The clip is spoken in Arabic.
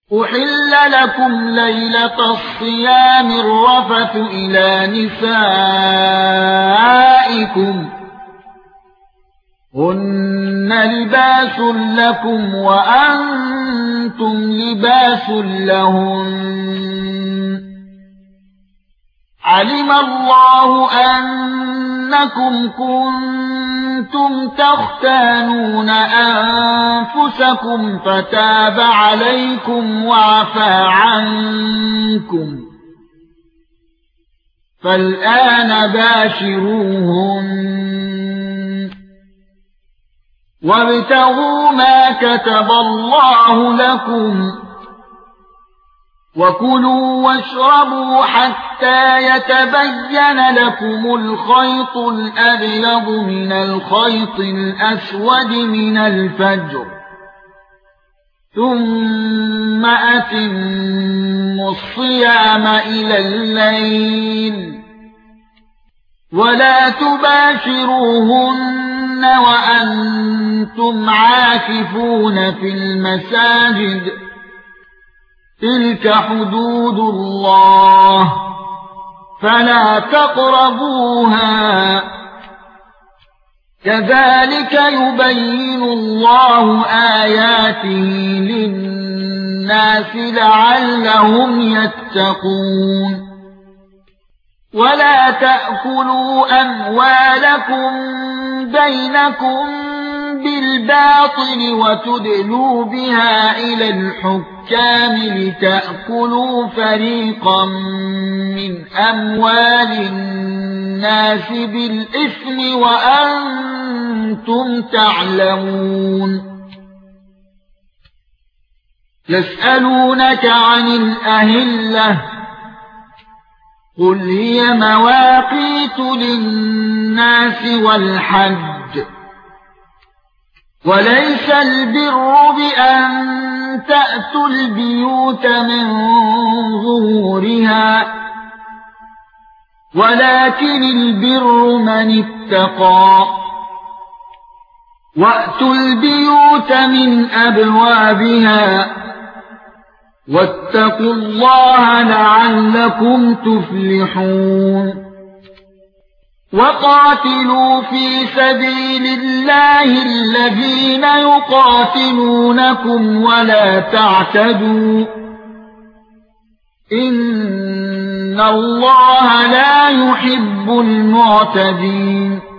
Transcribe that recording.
أحل لكم ليلة الصيام الرفث إلى نسائكم هن لباس لكم وأنتم لباس لهن علم الله أنكم كنتم تختانون أنفسكم فتاب عليكم وعفى عنكم فالآن باشروهن وابتغوا ما كتب الله لكم وكلوا واشربوا حتى يتبين لكم الخيط الأبيض من الخيط الأسود من الفجر ثم أتموا الصيام إلى الليل ولا تباشروهن وأنتم عاكفون في المساجد تلك حدود الله فلا تقربوها كذلك يبين الله آياته للناس لعلهم يتقون ولا تأكلوا أموالكم بينكم بالباطل وتدلوا بها إلى الحكام لتأكلوا فريقا من أموال الناس بالإثم وأنتم تعلمون يسألونك عن الأهلة قل هي مواقيت للناس والحج وليس البر بأن تأتوا البيوت من ظهورها ولكن البر من اتقى وأتوا البيوت من أبوابها واتقوا الله لعلكم تفلحون وقاتلوا في سبيل الله الذين يقاتلونكم ولا تعتدوا إن الله لا يحب المعتدين